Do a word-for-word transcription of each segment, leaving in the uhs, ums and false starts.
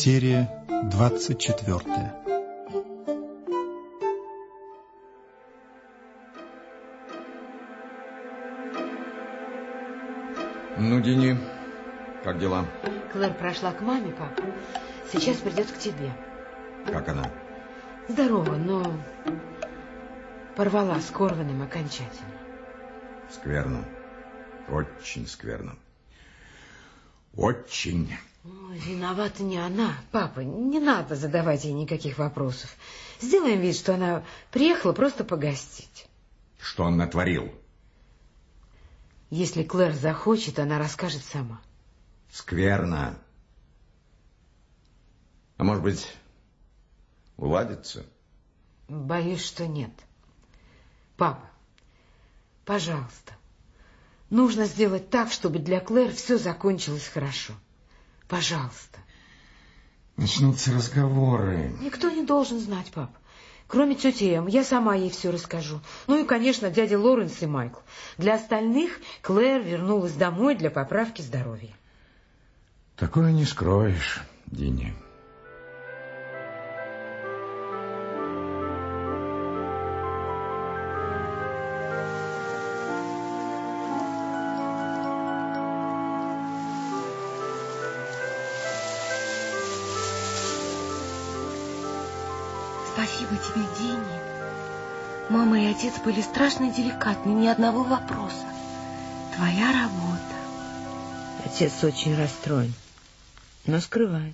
Серия двадцать четвертая. Ну, Дини, как дела? Клэр прошла к маме, папа. Сейчас придет к тебе. Как она? Здорова, но порвала с Корвином окончательно. Скверно. Очень скверно. Очень. Ой, виновата не она. Папа, не надо задавать ей никаких вопросов. Сделаем вид, что она приехала просто погостить. Что он натворил? Если Клэр захочет, она расскажет сама. Скверно. А может быть, уладится? Боюсь, что нет. Папа, пожалуйста, нужно сделать так, чтобы для Клэр все закончилось хорошо. Пожалуйста. Начнутся разговоры. Никто не должен знать, пап. Кроме тети Эм, я сама ей все расскажу. Ну и, конечно, дядя Лоренс и Майкл. Для остальных Клэр вернулась домой для поправки здоровья. Такое не скроешь, Дини. Спасибо тебе, Дини. Мама и отец были страшно деликатны, ни одного вопроса. Твоя работа. Отец очень расстроен, но скрывает.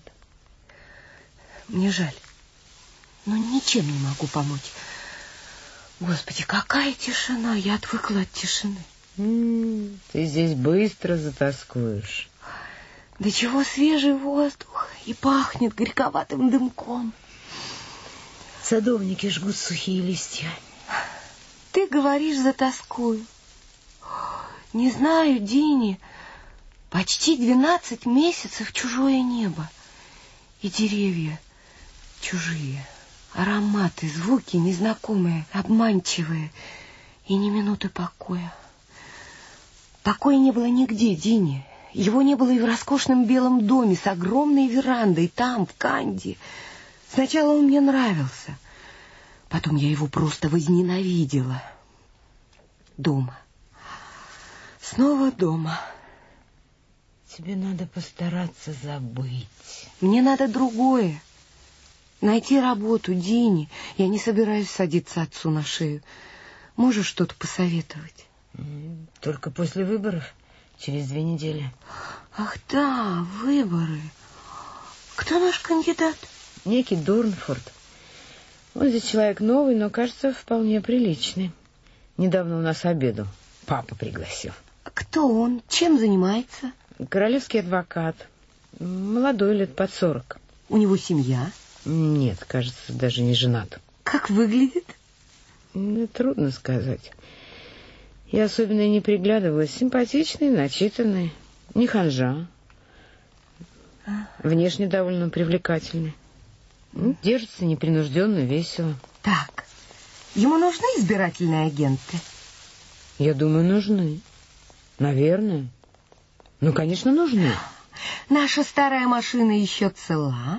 Мне жаль, но ничем не могу помочь. Господи, какая тишина! Я отвыкла от тишины. М-м, ты здесь быстро затоскуешь. Да чего свежий воздух и пахнет горьковатым дымком. Садовники жгут сухие листья. Ты говоришь, затоскую. Не знаю, Дини, почти двенадцать месяцев чужое небо. И деревья чужие. Ароматы, звуки незнакомые, обманчивые. И ни минуты покоя. Покоя не было нигде, Дини. Его не было и в роскошном белом доме с огромной верандой там, в Канди. Сначала он мне нравился, потом я его просто возненавидела. Дома. Снова дома. Тебе надо постараться забыть. Мне надо другое. Найти работу, Дини. Я не собираюсь садиться отцу на шею. Можешь что-то посоветовать? Только после выборов, через две недели. Ах да, выборы. Кто наш кандидат? Некий Дорнфорд. Он здесь человек новый, но, кажется, вполне приличный. Недавно у нас обеду папа пригласил. Кто он? Чем занимается? Королевский адвокат. Молодой, лет под сорок. У него семья? Нет, кажется, даже не женат. Как выглядит? Ну, трудно сказать. Я особенно и не приглядывалась. Симпатичный, начитанный, не ханжа. Внешне довольно привлекательный. Держится непринужденно, весело. Так, ему нужны избирательные агенты? Я думаю, нужны. Наверное. Ну, конечно, нужны. Наша старая машина еще цела?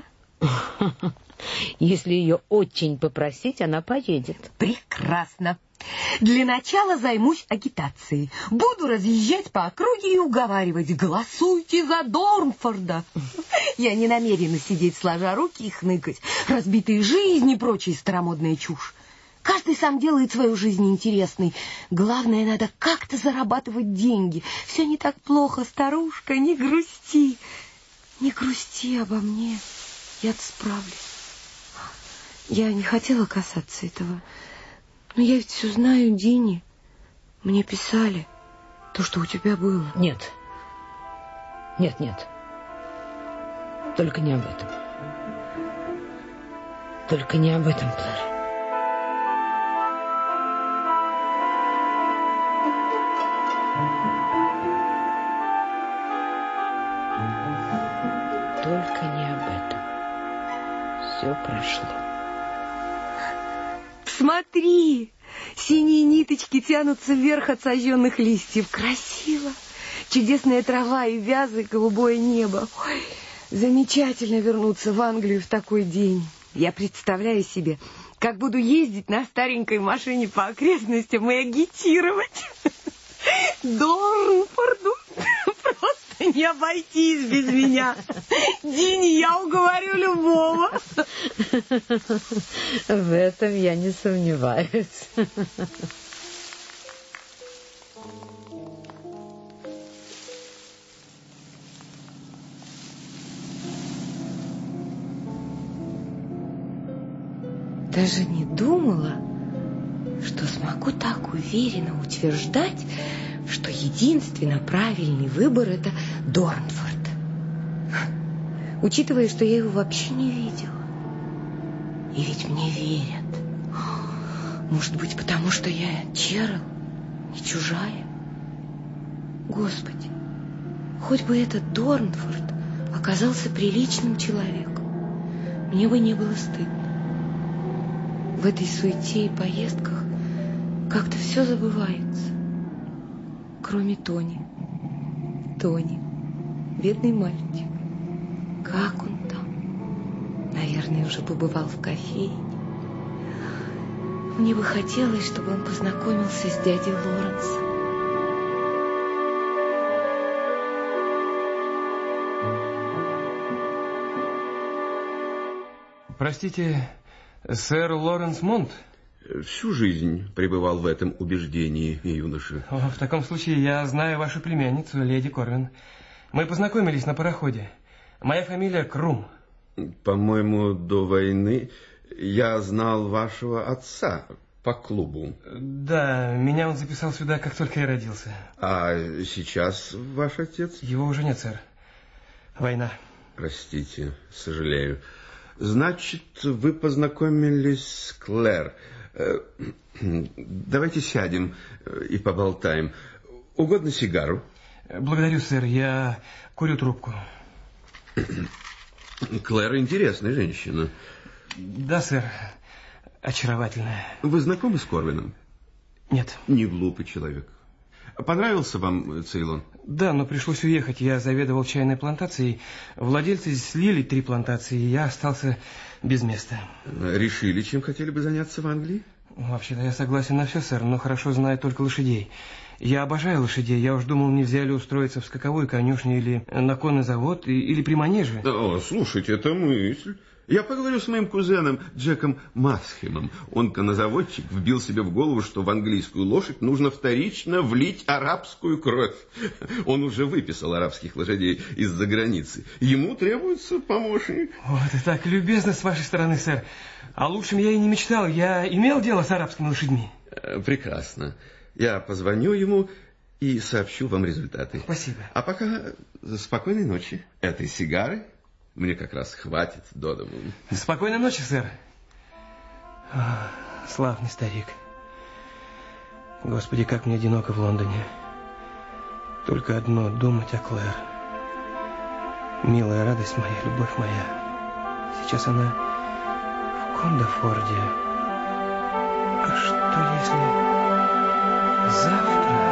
Если ее очень попросить, она поедет. Прекрасно. Для начала займусь агитацией. Буду разъезжать по округе и уговаривать: голосуйте за Дорнфорда. Я не намерена сидеть сложа руки и хныкать. Разбитые жизни и прочая старомодная чушь. Каждый сам делает свою жизнь интересной. Главное, надо как-то зарабатывать деньги. Все не так плохо, старушка, не грусти. Не грусти обо мне. Я-то справлюсь. Я не хотела касаться этого. Но я ведь все знаю, Дини. Мне писали то, что у тебя было. Нет. Нет, нет. Только не об этом. Только не об этом, Клэр. Только не об этом. Все прошло. Смотри, синие ниточки тянутся вверх от сожженных листьев. Красиво. Чудесная трава и вязы, голубое небо. Ой, Замечательно вернуться в Англию в такой день. Я представляю себе, как буду ездить на старенькой машине по окрестностям и агитировать. Дорнфорду просто не обойтись без меня. Дини, я уговорю любого. В этом я не сомневаюсь. Даже не думала, что смогу так уверенно утверждать, что единственно правильный выбор — это Дорнфорд. Учитывая, что я его вообще не видела. И ведь мне верят. Может быть, потому что я Черил, не чужая? Господи, хоть бы этот Дорнфорд оказался приличным человеком, мне бы не было стыдно. В этой суете и поездках как-то все забывается. Кроме Тони. Тони, бедный мальчик. Как он там? Наверное, уже побывал в кофейне. Мне бы хотелось, чтобы он познакомился с дядей Лоренсом. Простите, сэр Лоренс Монт? Всю жизнь пребывал в этом убеждении, юноша. О, в таком случае я знаю вашу племянницу, леди Корвин. Мы познакомились на пароходе. Моя фамилия Крум. По-моему, до войны я знал вашего отца по клубу. Да, меня он записал сюда, как только я родился. А сейчас ваш отец? Его уже нет, сэр. Война. Простите, сожалею. Значит, вы познакомились с Клэр. Давайте сядем и поболтаем. Угодно сигару? Благодарю, сэр, я курю трубку. Клэр интересная женщина. Да, сэр, очаровательная. Вы знакомы с Корвином? Нет. Не глупый человек. Понравился вам Цейлон? Да, но пришлось уехать. Я заведовал чайной плантацией. Владельцы слили три плантации, и я остался без места. Решили, чем хотели бы заняться в Англии? Вообще-то я согласен на все, сэр, но хорошо знаю только лошадей. Я обожаю лошадей. Я уж думал, нельзя ли устроиться в скаковой конюшне или на конный завод, или при манеже. О, слушайте, это мысль. Я поговорю с моим кузеном Джеком Масхемом. Он, коннозаводчик, вбил себе в голову, что в английскую лошадь нужно вторично влить арабскую кровь. Он уже выписал арабских лошадей из-за границы. Ему требуется помощник. Вот это так любезно с вашей стороны, сэр. О лучшем я и не мечтал. Я имел дело с арабскими лошадьми. Прекрасно. Я позвоню ему и сообщу вам результаты. Спасибо. А пока спокойной ночи. Этой сигары мне как раз хватит до дому. Спокойной ночи, сэр. О, славный старик. Господи, как мне одиноко в Лондоне. Только одно — думать о Клэр. Милая радость моя, любовь моя. Сейчас она в Кондофорде. А что если завтра...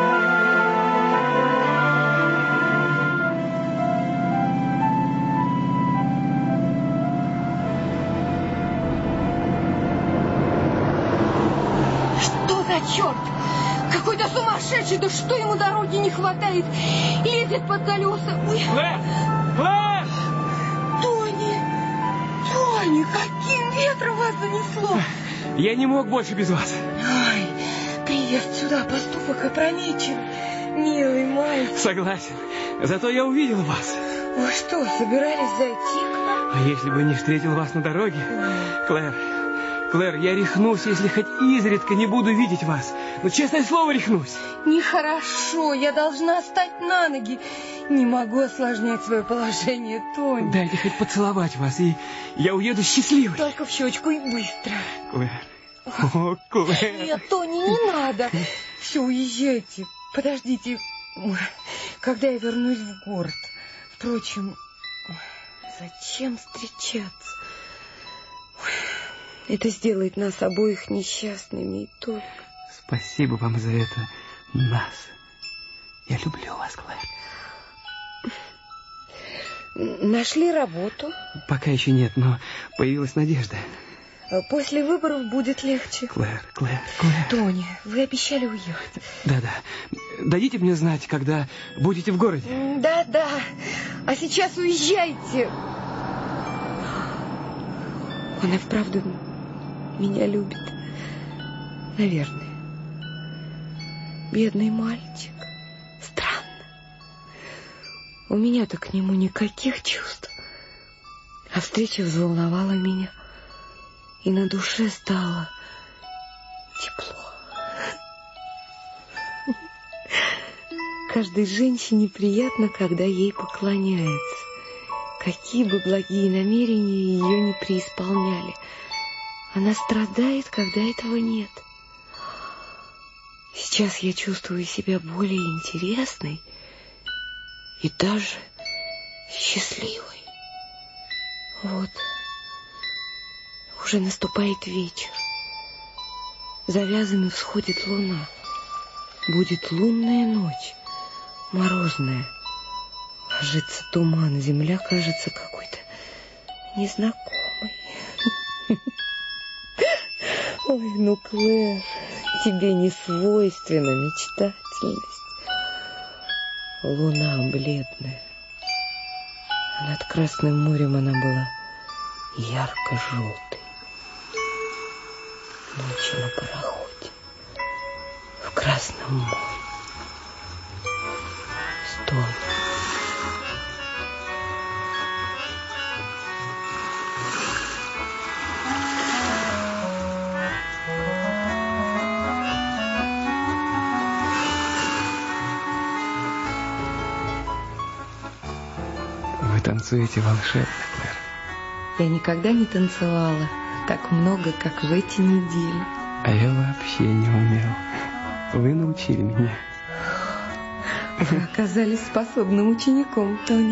Черт! Какой-то сумасшедший! Да что ему дороги не хватает? Лезет под колеса! Ой. Клэр! Клэр! Тони! Тони, каким ветром вас занесло? Я не мог больше без вас. Ой, приезд сюда поступок опрометчив. Милый мальчик. Согласен. Зато я увидел вас. Вы что, собирались зайти к нам? А если бы не встретил вас на дороге? Клэр... Клэр, я рехнусь, если хоть изредка не буду видеть вас. Но, честное слово, рехнусь. Нехорошо, я должна встать на ноги. Не могу осложнять свое положение, Тони. Дайте хоть поцеловать вас, и я уеду счастливой. Только в щечку и быстро. Клэр, о, Клэр. Нет, Тони, не надо. Все, уезжайте. Подождите, когда я вернусь в город. Впрочем, зачем встречаться? Это сделает нас обоих несчастными и только. Спасибо вам за это, нас. Я люблю вас, Клэр. Нашли работу? Пока еще нет, но появилась надежда. После выборов будет легче. Клэр, Клэр, Клэр. Тони, вы обещали уехать. Да-да. Дадите мне знать, когда будете в городе. Да-да. А сейчас уезжайте. Он и вправду меня любит. Наверное. Бедный мальчик. Странно. У меня-то к нему никаких чувств. А встреча взволновала меня. И на душе стало тепло. Каждой женщине приятно, когда ей поклоняются. Какие бы благие намерения ее не преисполняли. Она страдает, когда этого нет. Сейчас я чувствую себя более интересной и даже счастливой. Вот. Уже наступает вечер. За вязами всходит луна. Будет лунная ночь, морозная. Ложится туман, земля кажется какой-то незнакомой. Ой, ну, Клэр, тебе не свойственна мечтательность. Луна бледная. А над Красным морем она была ярко-желтой. Ночью на пароходе в Красном море. Стой. Вы танцуете волшебно, Клэр. Я никогда не танцевала так много, как в эти недели. А я вообще не умел. Вы научили меня. Вы оказались способным учеником, Тони.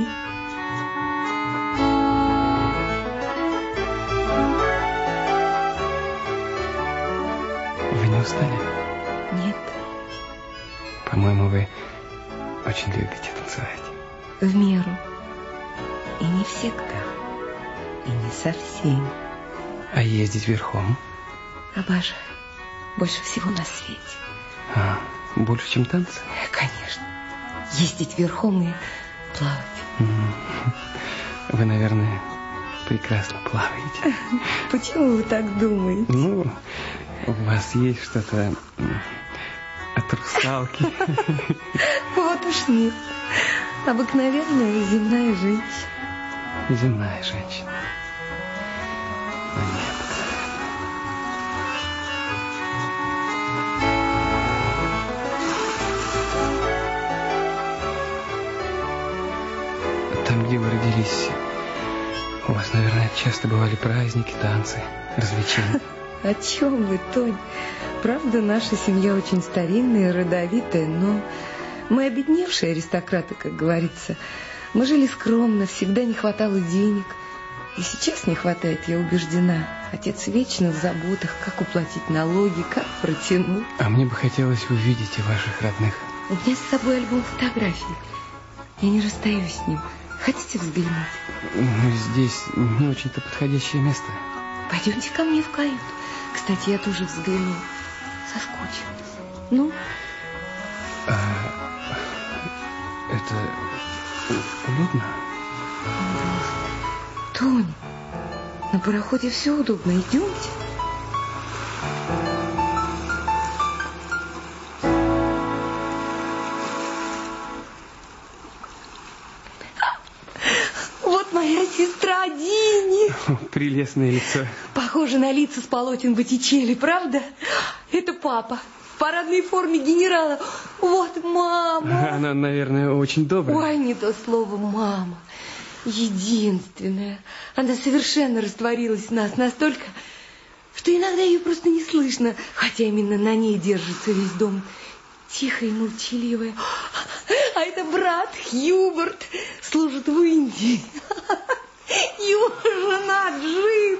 Вы не устали? Нет. По-моему, вы очень любите танцевать. В меру. И не всегда. И не совсем. А ездить верхом? Обожаю. Больше всего на свете. А, больше, чем танцы? Конечно. Ездить верхом и плавать. Вы, наверное, прекрасно плаваете. Почему вы так думаете? Ну, у вас есть что-то от русалки. Вот уж нет. Обыкновенная земная женщина. Земная женщина. Но нет. Там, где вы родились, у вас, наверное, часто бывали праздники, танцы, развлечения. О чем вы, Тонь? Правда, наша семья очень старинная, родовитая, но мы обедневшие аристократы, как говорится. Мы жили скромно, всегда не хватало денег. И сейчас не хватает, я убеждена. Отец вечно в заботах, как уплатить налоги, как протянуть. А мне бы хотелось увидеть и ваших родных. У меня с собой альбом фотографий. Я не расстаюсь с ним. Хотите взглянуть? Ну, здесь не очень-то подходящее место. Пойдемте ко мне в каюту. Кстати, я тоже взгляну. Соскучилась. Ну? А, это удобно? Тоня, на пароходе все удобно. Идемте. Вот моя сестра Дини. Прелестное лицо. Похоже на лица с полотен Боттичелли, правда? Это папа. В парадной форме генерала. Вот мама. Она, наверное, очень добрая. Ой, не то слово мама. Единственная. Она совершенно растворилась в нас настолько, что иногда ее просто не слышно, хотя именно на ней держится весь дом. Тихая и молчаливая. А это брат Хьюберт, служит в Индии. Его жена Джин.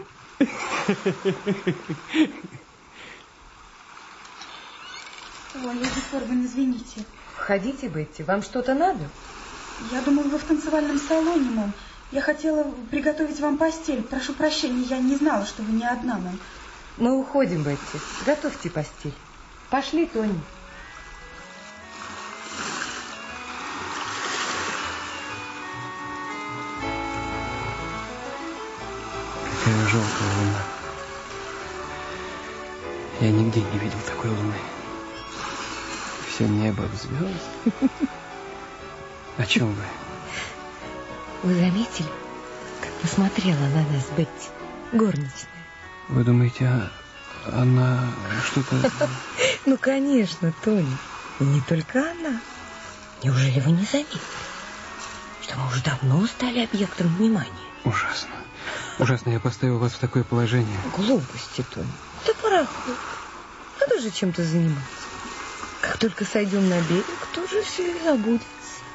Ой, леди Корбин, извините. Входите, Бетти, вам что-то надо? Я думаю, вы в танцевальном салоне, мам. Я хотела приготовить вам постель. Прошу прощения, я не знала, что вы не одна, мам. Мы уходим, Бетти. Готовьте постель. Пошли, Тони. Какая желтая луна. Я нигде не видел такой луны. Все небо в звезд. О чем вы? Вы заметили, как посмотрела на нас Бетти, горничная? Вы думаете, а, она что-то... Ну, конечно, Тони. И не только она. Неужели вы не заметили, что мы уже давно стали объектом внимания? Ужасно. Ужасно, я поставил вас в такое положение. Глупости, Тони. Это пароход. Надо же чем-то заниматься. Как только сойдем на берег, тут же все и забудется.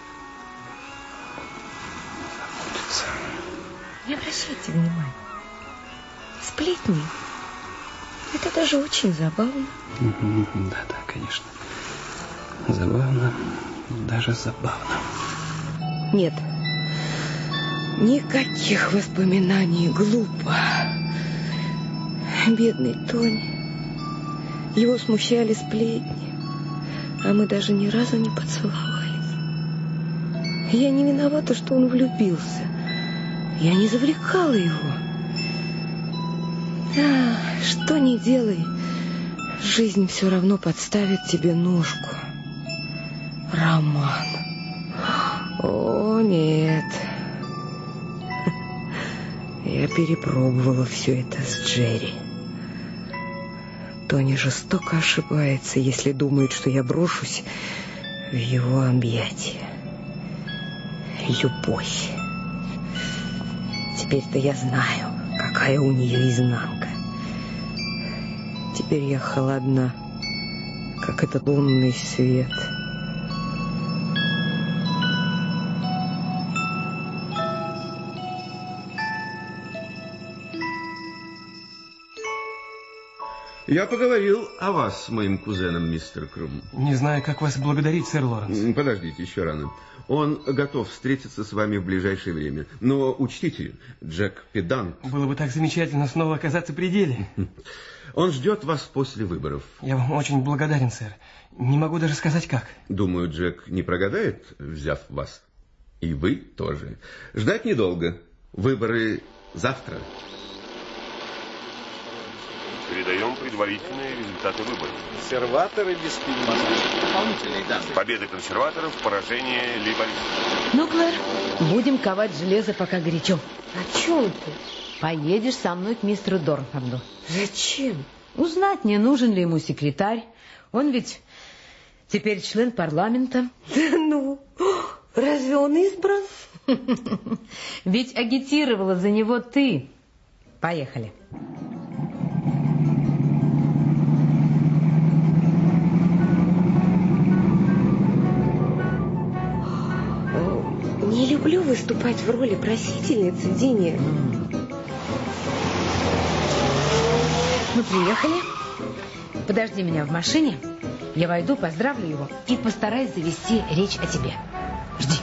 Забудется. Не обращайте внимания. Сплетни. Это даже очень забавно. Да-да, конечно. Забавно, даже забавно. Нет. Никаких воспоминаний, глупо. Бедный Тони. Его смущали сплетни, а мы даже ни разу не поцеловались. Я не виновата, что он влюбился. Я не завлекала его. А, что ни делай, жизнь все равно подставит тебе ножку. Роман. О, нет. Я перепробовала все это с Джерри. Тони жестоко ошибается, если думает, что я брошусь в его объятия. Любовь. Теперь-то я знаю, какая у нее изнанка. Теперь я холодна, как этот лунный свет. Я поговорил о вас с моим кузеном, мистер Крум. Не знаю, как вас благодарить, сэр Лоренс. Подождите, еще рано. Он готов встретиться с вами в ближайшее время. Но учтите, Джек педант. Было бы так замечательно снова оказаться при деле. Он ждет вас после выборов. Я вам очень благодарен, сэр. Не могу даже сказать, как. Думаю, Джек не прогадает, взяв вас. И вы тоже. Ждать недолго. Выборы завтра. Передаем предварительные результаты выборов. Консерваторы без дополнительные данные. Победа консерваторов, поражение лейбористов. Ну, Клэр, будем ковать железо, пока горячо. О чем ты? Поедешь со мной к мистеру Дорнфорду. Зачем? Узнать, не нужен ли ему секретарь. Он ведь теперь член парламента. Да ну, разве он избран? Ведь агитировала за него ты. Поехали. Не люблю выступать в роли просительницы денег. Мы приехали. Подожди меня в машине. Я войду, поздравлю его и постараюсь завести речь о тебе. Жди.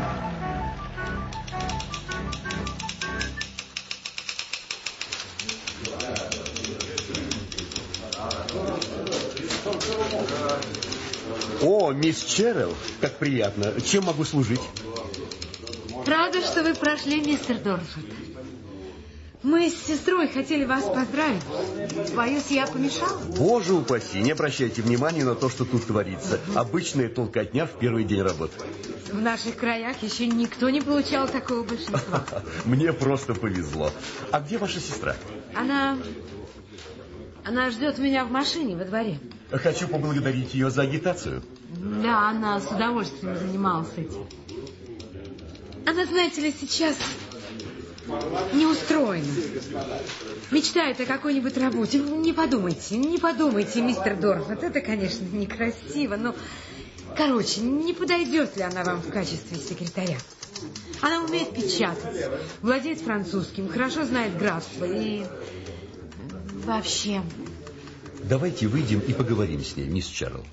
О, мисс Черрилл, как приятно. Чем могу служить? Рада, что вы прошли, мистер Дорнфорд. Мы с сестрой хотели вас поздравить. Боюсь, я помешала? Боже упаси, не обращайте внимания на то, что тут творится. Обычная толкотня в первый день работы. В наших краях еще никто не получал такого большинства. Мне просто повезло. А где ваша сестра? Она... Она ждет меня в машине во дворе. Хочу поблагодарить ее за агитацию. Да, она с удовольствием занималась этим. Она, знаете ли, сейчас не устроена. Мечтает о какой-нибудь работе. Не подумайте, не подумайте, мистер Дорнфорд. Это, конечно, некрасиво, но... Короче, не подойдет ли она вам в качестве секретаря? Она умеет печатать, владеет французским, хорошо знает графство и... Вообще... Давайте выйдем и поговорим с ней, мисс Черрилл.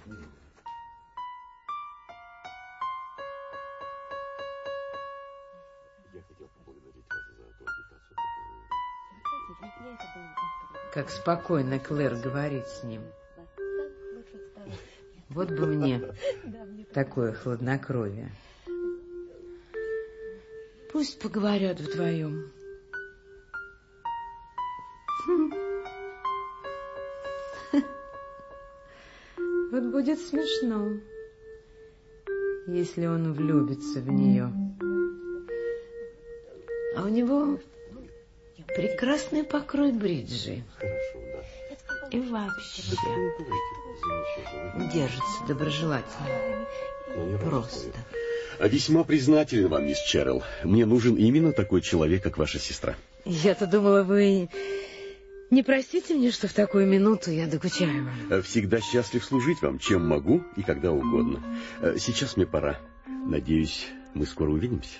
Я хотел поблагодарить. как спокойно Клэр говорит с ним. Вот бы мне такое хладнокровие. Пусть поговорят вдвоем. Вот будет смешно, если он влюбится в нее. А у него прекрасный покрой бриджи. И вообще держится доброжелательно. Просто. Весьма признателен вам, мисс Черрилл. Мне нужен именно такой человек, как ваша сестра. Я-то думала, вы не простите мне, что в такую минуту я докучаю вам. Всегда счастлив служить вам, чем могу и когда угодно. Сейчас мне пора. Надеюсь, мы скоро увидимся.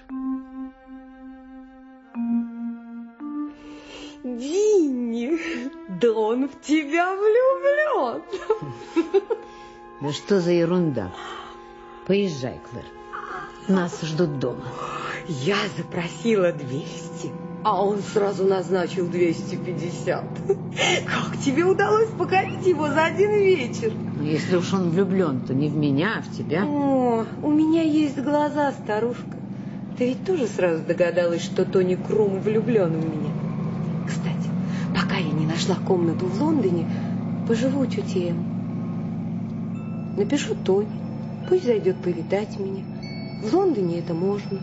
Винни, да он в тебя влюблен. Да что за ерунда? Поезжай, Клэр. Нас ждут дома. Я запросила двести, а он сразу назначил двести пятьдесят. Как тебе удалось покорить его за один вечер? Ну, если уж он влюблен, то не в меня, а в тебя. О, у меня есть глаза, старушка. Ты ведь тоже сразу догадалась, что Тони Крум влюблен в меня. Кстати, пока я не нашла комнату в Лондоне, поживу у тети Эм. Напишу Тони, пусть зайдет повидать меня. В Лондоне это можно.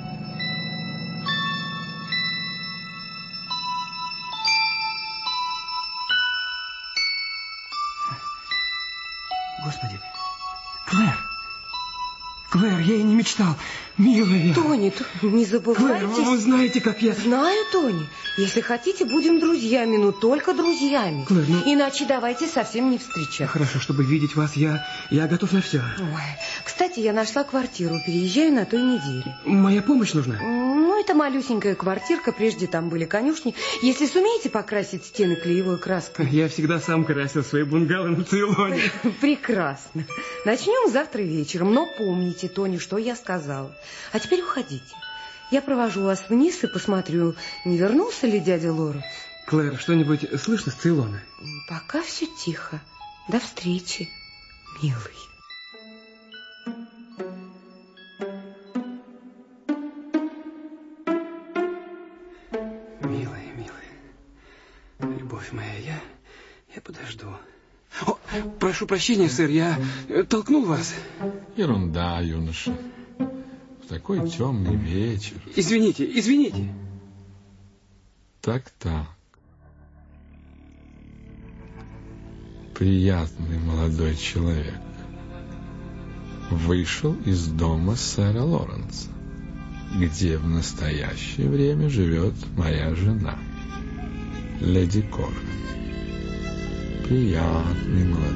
Господи, Клэр! Клэр, я и не мечтал. Милая. Тони, не забывайте. Клэр, вы знаете, как я... Знаю, Тони. Если хотите, будем друзьями, но только друзьями. Клэр, ну... Иначе давайте совсем не встречаться. Хорошо, чтобы видеть вас, я, я готов на все. Ой, кстати, я нашла квартиру, переезжаю на той неделе. Моя помощь нужна? Ну, это малюсенькая квартирка, прежде там были конюшни. Если сумеете покрасить стены клеевой краской. Я всегда сам красил свои бунгало на Цейлоне. Прекрасно. Начнем завтра вечером, но помните, Тони, что я сказала. А теперь уходите. Я провожу вас вниз и посмотрю, не вернулся ли дядя Лоренс. Клэр, что-нибудь слышно с Цейлона? Пока все тихо. До встречи, милый. Милая, милая. Любовь моя, я, я подожду. О, прошу прощения, сэр, я толкнул вас. Ерунда, юноша. В такой темный вечер. Извините, извините. Так-так. Приятный молодой человек вышел из дома сэра Лоренса, где в настоящее время живет моя жена, леди Корн. Приятный молодой